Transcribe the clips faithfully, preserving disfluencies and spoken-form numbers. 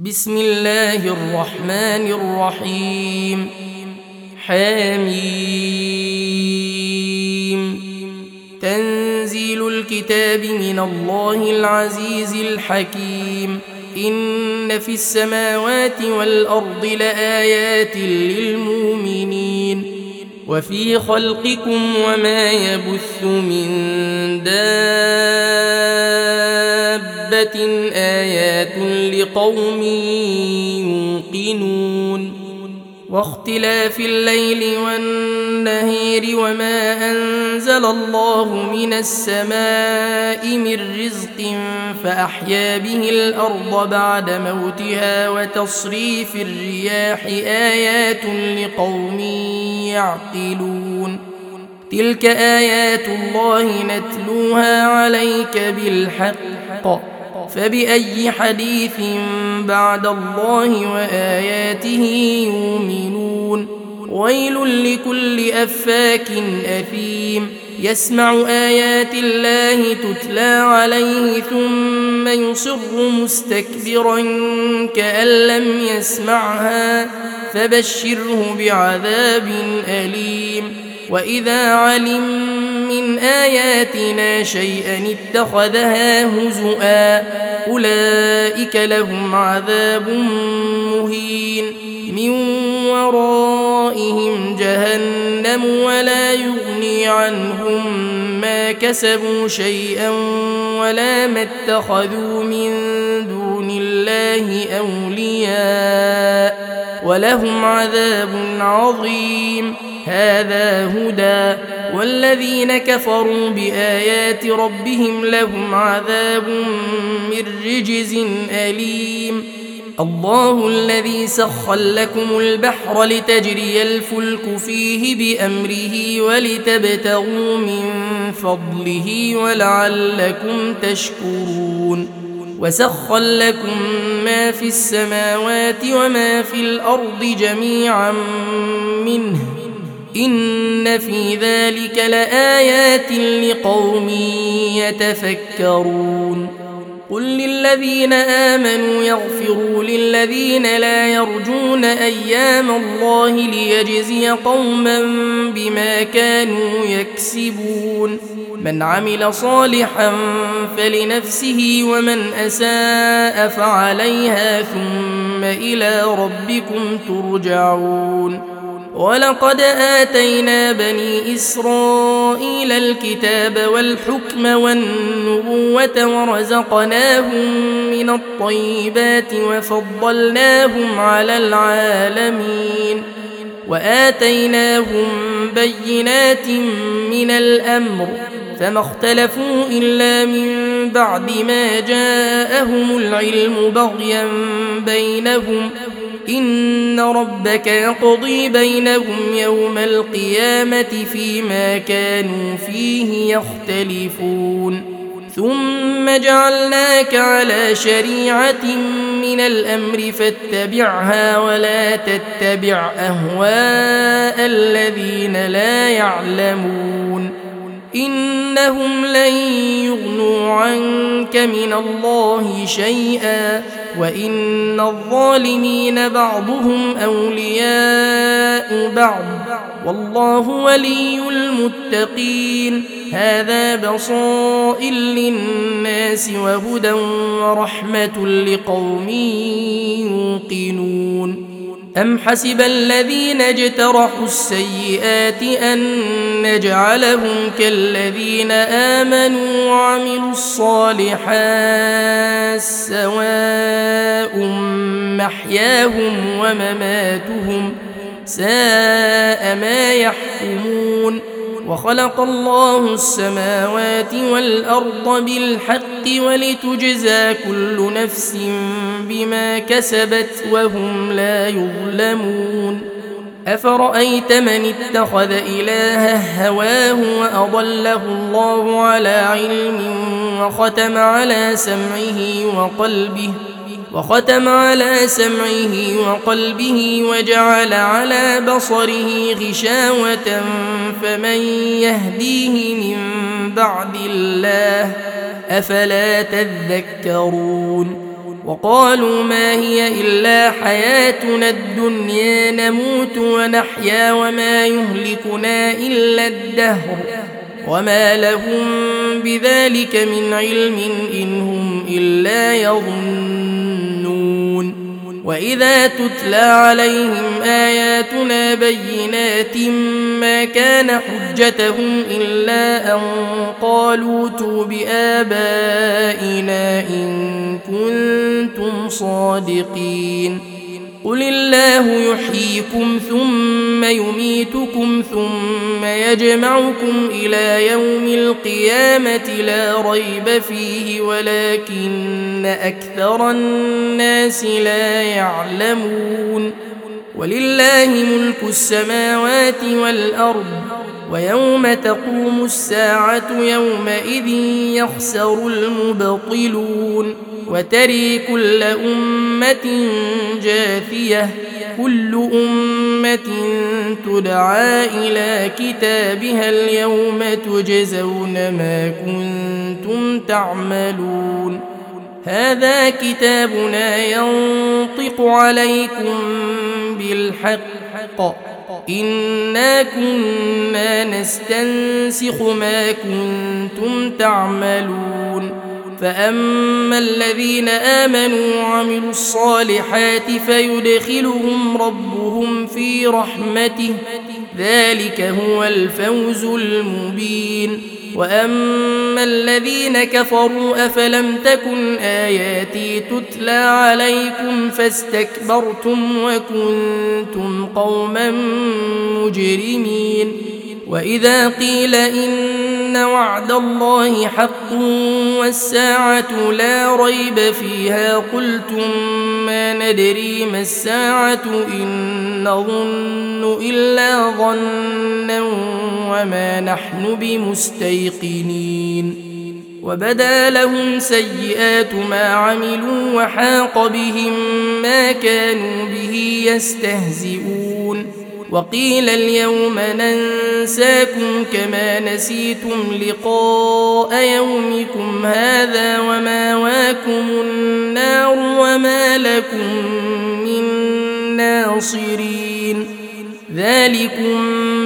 بسم الله الرحمن الرحيم. حميم. تنزيل الكتاب من الله العزيز الحكيم. إن في السماوات والأرض لآيات للمؤمنين وفي خلقكم وما يبث من دابة آيات لقوم يوقنون. واختلاف الليل والنهار وما أنزل الله من السماء من رزق فأحيا به الأرض بعد موتها وتصريف الرياح آيات لقوم يعقلون. تلك آيات الله نتلوها عليك بالحق فبأي حديث بعد الله وآياته يؤمنون. ويل لكل أفاك أثيم يسمع آيات الله تتلى عليه ثم يصر مستكبرا كأن لم يسمعها فبشره بعذاب أليم. وإذا علم من آياتنا شيئا اتخذها هزؤا أولئك لهم عذاب مهين من ورائهم جهنم ولا يغني عنهم ما كسبوا شيئا ولا ما اتخذوا من دون الله أولياء ولهم عذاب عظيم. هذا هدى والذين كفروا بآيات ربهم لهم عذاب من رجز أليم. الله الذي سخر لكم البحر لتجري الفلك فيه بأمره ولتبتغوا من فضله ولعلكم تشكرون. وسخر لكم ما في السماوات وما في الأرض جميعا منه إن في ذلك لآيات لقوم يتفكرون. قل للذين آمنوا يغفروا للذين لا يرجون أيام الله ليجزي قوما بما كانوا يكسبون. من عمل صالحا فلنفسه ومن أساء فعليها ثم إلى ربكم ترجعون. ولقد آتينا بني إسرائيل الكتاب والحكم والنبوة ورزقناهم من الطيبات وفضلناهم على العالمين وآتيناهم بينات من الأمر فما اختلفوا إلا من بعد ما جاءهم العلم بغيا بينهم إن ربك يقضي بينهم يوم القيامة فيما كانوا فيه يختلفون. ثم جعلناك على شريعة من الأمر فاتبعها ولا تتبع أهواء الذين لا يعلمون إنهم لن يغنوا عنك من الله شيئا وإن الظالمين بعضهم أولياء بعض والله ولي المتقين. هذا بصائر للناس وهدى ورحمة لقوم يوقنون. أم حسب الذين اجترحوا السيئات أن نجعلهم كالذين آمنوا وعملوا الصالحات سواء محياهم ومماتهم ساء ما يحكمون. وخلق الله السماوات والأرض بالحق ولتجزى كل نفس بما كسبت وهم لا يظلمون. أفرأيت من اتخذ إلهه هواه وأضله الله على علم وختم على سمعه وقلبه وختم على سمعه وقلبه وجعل على بصره غشاوة فمن يهديه من بعد الله أفلا تذكرون وقالوا ما هي إلا حياتنا الدنيا نموت ونحيا وما يهلكنا إلا الدهر وما لهم بذلك من علم إن هم إلا يظنون. وإذا تتلى عليهم آياتنا بينات ما كان حجتهم إلا أن قالوا ائتوا بآبائنا إن كنتم صادقين. قل الله يحييكم ثم يميتكم ثم يجمعكم إلى يوم القيامة لا ريب فيه ولكن أكثر الناس لا يعلمون. ولله ملك السماوات والأرض ويوم تقوم الساعة يومئذ يخسر المبطلون. وتري كل أمة جاثية كل أمة تدعى إلى كتابها اليوم تجزون ما كنتم تعملون. هذا كتابنا ينطق عليكم بالحق إنا كنا نستنسخ ما كنتم تعملون. فأما الذين آمنوا وعملوا الصالحات فيدخلهم ربهم في رحمته ذلك هو الفوز المبين. وأما الذين كفروا أفلم تكن آياتي تتلى عليكم فاستكبرتم وكنتم قوما مجرمين. وإذا قيل إن وعد الله حق والساعة لا ريب فيها قلتم ما ندري ما الساعة إن نظن إلا ظنا وما نحن بمستيقنين. وبدا لهم سيئات ما عملوا وحاق بهم ما كانوا به يستهزئون. وقيل اليوم ننساكم كما نسيتم لقاء يومكم هذا وماواكم النار وما لكم من ناصرين. ذلكم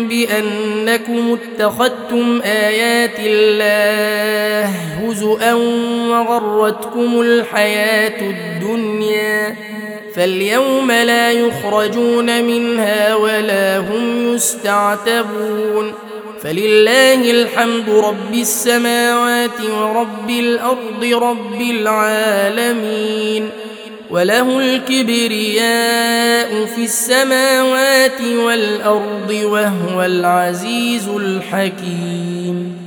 بأنكم اتخذتم آيات الله هزؤا وغرتكم الحياة الدنيا فاليوم لا يخرجون منها ولا هم يستعتبون. فلله الحمد رب السماوات ورب الأرض رب العالمين. وله الكبرياء في السماوات والأرض وهو العزيز الحكيم.